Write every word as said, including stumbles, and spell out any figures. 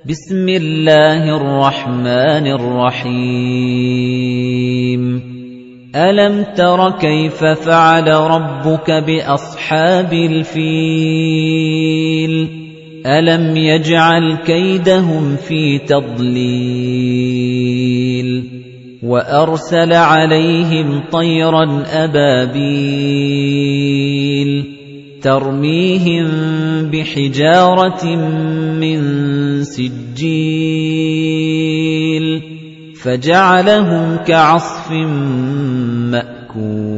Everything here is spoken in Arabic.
بسم الله الرحمن الرحيم ألم تر كيف فعل ربك بأصحاب الفيل ألم يجعل كيدهم في تضليل وأرسل عليهم طيرا أبابيل ترميهم بحجارة من سجيل فجعلهم كعصف مأكول